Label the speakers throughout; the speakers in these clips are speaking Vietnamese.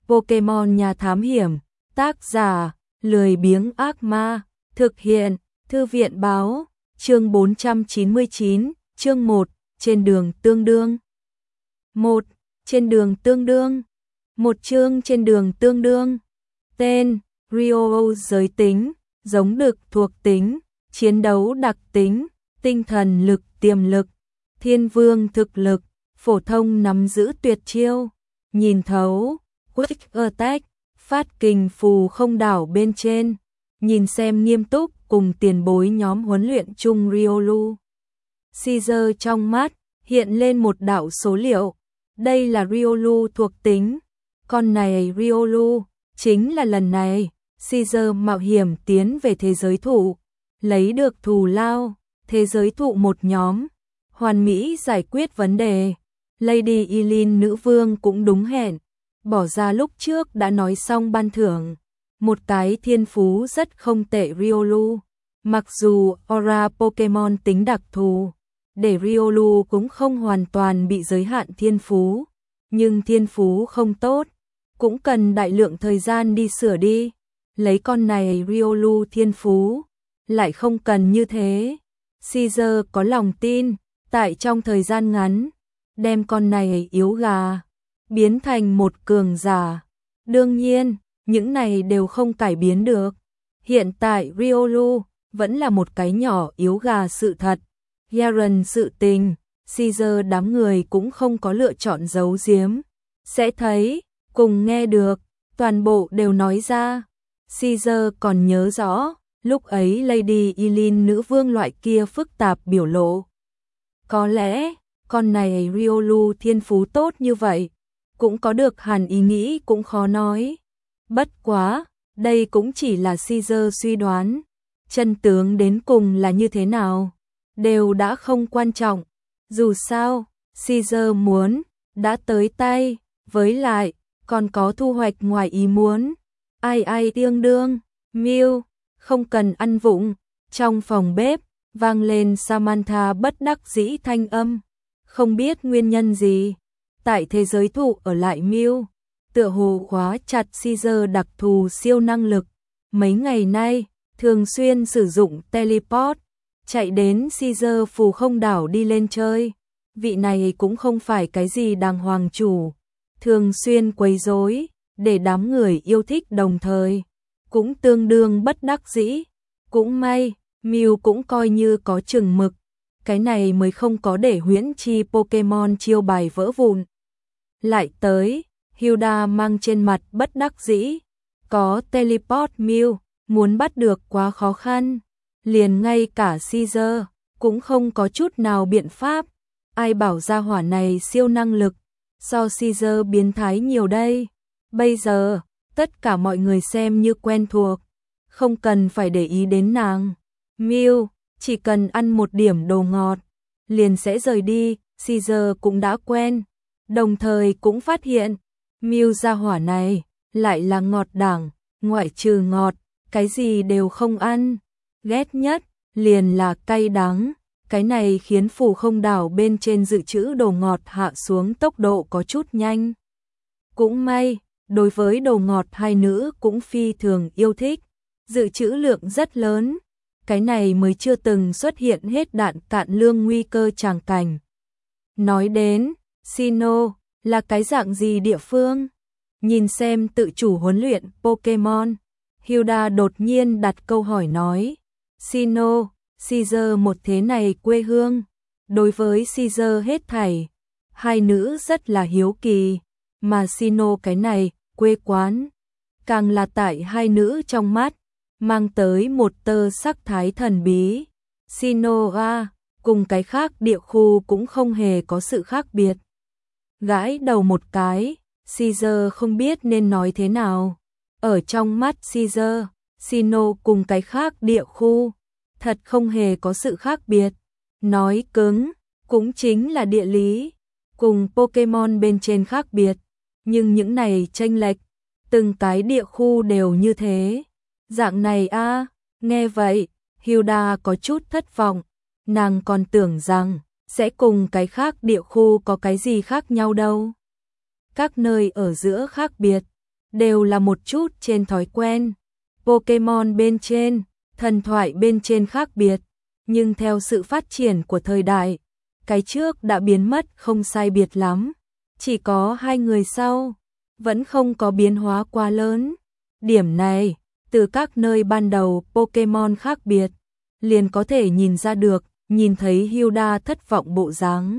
Speaker 1: Pokemon Nhà Thám Hiểm, tác giả, lười biếng ác ma, thực hiện, Thư viện báo, chương 499, chương 1, trên đường tương đương. 1. Trên đường tương đương. Một chương trên đường tương đương. Tên, Rio giới tính, giống đực thuộc tính, chiến đấu đặc tính, tinh thần lực tiềm lực, thiên vương thực lực, phổ thông nắm giữ tuyệt chiêu, nhìn thấu, quick attack, phát kình phù không đảo bên trên, nhìn xem nghiêm túc cùng tiền bối nhóm huấn luyện chung Riolu. Caesar trong mắt, hiện lên một đạo số liệu, đây là Riolu thuộc tính, con này Riolu, chính là lần này, Caesar mạo hiểm tiến về thế giới thụ, lấy được thù lao, thế giới thụ một nhóm, hoàn mỹ giải quyết vấn đề. Lady Eileen nữ vương cũng đúng hẹn, bỏ ra lúc trước đã nói xong ban thưởng, một cái thiên phú rất không tệ Riolu. Mặc dù aura Pokemon tính đặc thù, để Riolu cũng không hoàn toàn bị giới hạn thiên phú, nhưng thiên phú không tốt, cũng cần đại lượng thời gian đi sửa đi. Lấy con này Riolu thiên phú, lại không cần như thế. Caesar có lòng tin, tại trong thời gian ngắn, đem con này yếu gà, biến thành một cường giả. Đương nhiên, những này đều không cải biến được. Hiện tại Riolu vẫn là một cái nhỏ yếu gà sự thật. Garen sự tình, Caesar đám người cũng không có lựa chọn giấu giếm. Sẽ thấy, cùng nghe được, toàn bộ đều nói ra. Caesar còn nhớ rõ, lúc ấy Lady Eileen nữ vương loại kia phức tạp biểu lộ. Có lẽ, con này Riolu thiên phú tốt như vậy, cũng có được hẳn ý nghĩ cũng khó nói. Bất quá, đây cũng chỉ là Caesar suy đoán. Chân tướng đến cùng là như thế nào, đều đã không quan trọng. Dù sao, Caesar muốn, đã tới tay, với lại, còn có thu hoạch ngoài ý muốn. Ai tương đương, Mew, không cần ăn vụng. Trong phòng bếp, vang lên Samantha bất đắc dĩ thanh âm. Không biết nguyên nhân gì, tại thế giới thụ ở lại Mew, tựa hồ khóa chặt Caesar đặc thù siêu năng lực. Mấy ngày nay, thường xuyên sử dụng teleport, chạy đến Caesar phù không đảo đi lên chơi. Vị này cũng không phải cái gì đàng hoàng chủ, thường xuyên quấy rối, để đám người yêu thích đồng thời, cũng tương đương bất đắc dĩ. Cũng may, Mew cũng coi như có chừng mực, cái này mới không có để huyễn chi Pokemon chiêu bài vỡ vụn. Lại tới, Hilda mang trên mặt bất đắc dĩ, có teleport Mew, muốn bắt được quá khó khăn, liền ngay cả Caesar cũng không có chút nào biện pháp. Ai bảo gia hỏa này siêu năng lực, so Caesar biến thái nhiều đây. Bây giờ, tất cả mọi người xem như quen thuộc, không cần phải để ý đến nàng. Mew, chỉ cần ăn một điểm đồ ngọt, liền sẽ rời đi. Caesar cũng đã quen, đồng thời cũng phát hiện, Mew gia hỏa này, lại là ngọt đẳng, ngoại trừ ngọt, cái gì đều không ăn. Ghét nhất, liền là cay đắng, cái này khiến phù không đảo bên trên dự trữ đồ ngọt hạ xuống tốc độ có chút nhanh. Cũng may, đối với đồ ngọt hai nữ cũng phi thường yêu thích, dự trữ lượng rất lớn, cái này mới chưa từng xuất hiện hết đạn cạn lương nguy cơ tràng cảnh. Nói đến, Sinnoh là cái dạng gì địa phương? Nhìn xem tự chủ huấn luyện Pokemon, Hilda đột nhiên đặt câu hỏi nói. Sinnoh, Caesar một thế này quê hương, đối với Caesar hết thảy, hai nữ rất là hiếu kỳ, mà Sinnoh cái này, quê quán, càng là tại hai nữ trong mắt, mang tới một tơ sắc thái thần bí. Sinnoh cùng cái khác địa khu cũng không hề có sự khác biệt. Gãi đầu một cái, Caesar không biết nên nói thế nào. Ở trong mắt Caesar, Sinnoh cùng cái khác địa khu, thật không hề có sự khác biệt. Nói cứng, cũng chính là địa lý, cùng Pokemon bên trên khác biệt. Nhưng những này chênh lệch, từng cái địa khu đều như thế. Dạng này nghe vậy, Hilda có chút thất vọng. Nàng còn tưởng rằng, sẽ cùng cái khác địa khu có cái gì khác nhau đâu. Các nơi ở giữa khác biệt, đều là một chút trên thói quen. Pokemon bên trên, thần thoại bên trên khác biệt, nhưng theo sự phát triển của thời đại, cái trước đã biến mất không sai biệt lắm. Chỉ có hai người sau, vẫn không có biến hóa quá lớn. Điểm này, từ các nơi ban đầu Pokemon khác biệt, liền có thể nhìn ra được, nhìn thấy Hilda thất vọng bộ dáng.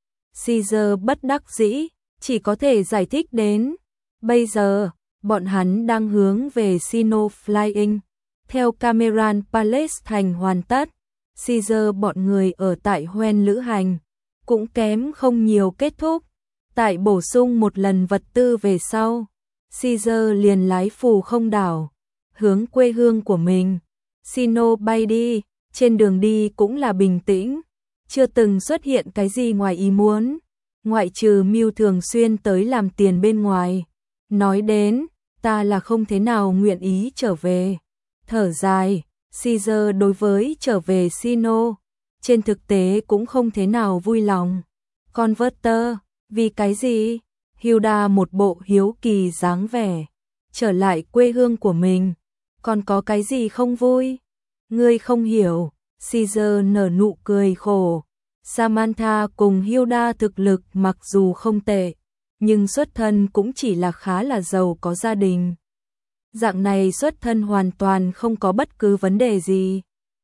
Speaker 1: Caesar bất đắc dĩ, chỉ có thể giải thích đến. Bây giờ, bọn hắn đang hướng về Sinnoh Flying. Theo Cameron Palace thành hoàn tất, Caesar bọn người ở tại Hoenn lữ hành, cũng kém không nhiều kết thúc. Tại bổ sung một lần vật tư về sau, Caesar liền lái phù không đảo, hướng quê hương của mình. Sinnoh bay đi, trên đường đi cũng là bình tĩnh, chưa từng xuất hiện cái gì ngoài ý muốn, ngoại trừ Mew thường xuyên tới làm tiền bên ngoài. Nói đến, ta là không thế nào nguyện ý trở về. Thở dài, Caesar đối với trở về Sinnoh, trên thực tế cũng không thế nào vui lòng. Converter, vì cái gì? Hilda một bộ hiếu kỳ dáng vẻ. Trở lại quê hương của mình, còn có cái gì không vui? Ngươi không hiểu. Caesar nở nụ cười khổ. Samantha cùng Hilda thực lực mặc dù không tệ, nhưng xuất thân cũng chỉ là khá là giàu có gia đình. Dạng này xuất thân hoàn toàn không có bất cứ vấn đề gì.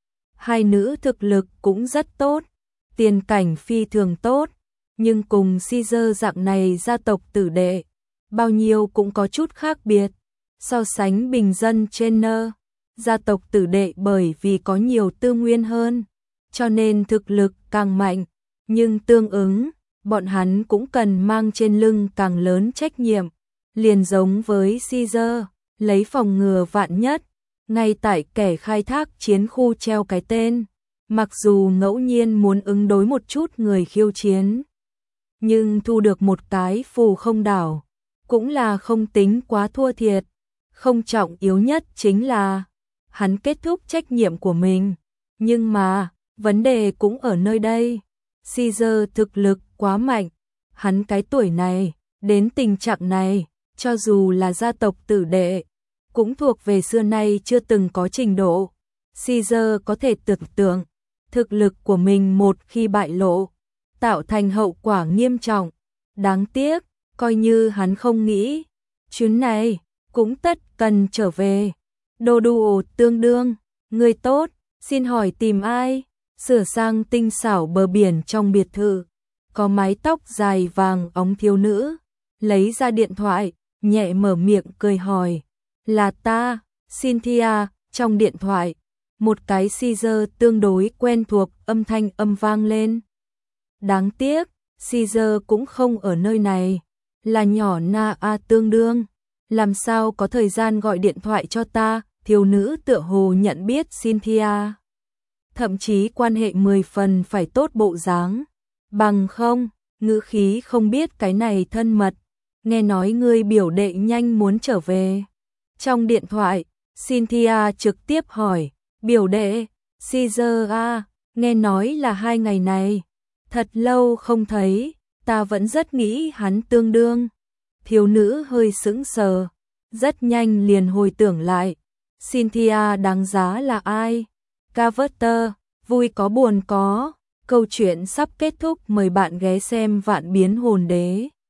Speaker 1: Hai nữ thực lực cũng rất tốt, tiền cảnh phi thường tốt, nhưng cùng Caesar dạng này gia tộc tử đệ, bao nhiêu cũng có chút khác biệt. So sánh bình dân Jenner, gia tộc tử đệ bởi vì có nhiều tư nguyên hơn, cho nên thực lực càng mạnh, nhưng tương ứng, bọn hắn cũng cần mang trên lưng càng lớn trách nhiệm, liền giống với Caesar, lấy phòng ngừa vạn nhất, ngay tại kẻ khai thác chiến khu treo cái tên, mặc dù ngẫu nhiên muốn ứng đối một chút người khiêu chiến, nhưng thu được một cái phù không đảo, cũng là không tính quá thua thiệt. Không trọng yếu nhất chính là hắn kết thúc trách nhiệm của mình, nhưng mà vấn đề cũng ở nơi đây. Caesar thực lực quá mạnh, hắn cái tuổi này, đến tình trạng này, cho dù là gia tộc tử đệ, cũng thuộc về xưa nay chưa từng có trình độ. Caesar có thể tưởng tượng, thực lực của mình một khi bại lộ, tạo thành hậu quả nghiêm trọng. Đáng tiếc, coi như hắn không nghĩ, chuyến này cũng tất cần trở về. Đồ đùa tương đương, người tốt, xin hỏi tìm ai? Sửa sang tinh xảo bờ biển trong biệt thự, có mái tóc dài vàng óng thiếu nữ, lấy ra điện thoại, nhẹ mở miệng cười hỏi. Là ta, Cynthia. Trong điện thoại, một cái Caesar tương đối quen thuộc âm thanh vang lên. Đáng tiếc, Caesar cũng không ở nơi này, là nhỏ Na A tương đương. Làm sao có thời gian gọi điện thoại cho ta? Thiếu nữ tựa hồ nhận biết Cynthia, thậm chí quan hệ 10 phần phải tốt bộ dáng. Bằng không, ngữ khí không biết cái này thân mật. Nghe nói ngươi biểu đệ nhanh muốn trở về. Trong điện thoại, Cynthia trực tiếp hỏi, biểu đệ, Caesar à, nghe nói là 2 ngày này. Thật lâu không thấy, ta vẫn rất nghĩ hắn tương đương. Thiếu nữ hơi sững sờ, rất nhanh liền hồi tưởng lại. Cynthia đáng giá là ai? Carter, vui có buồn có. Câu chuyện sắp kết thúc, mời bạn ghé xem Vạn Biến Hồn Đế.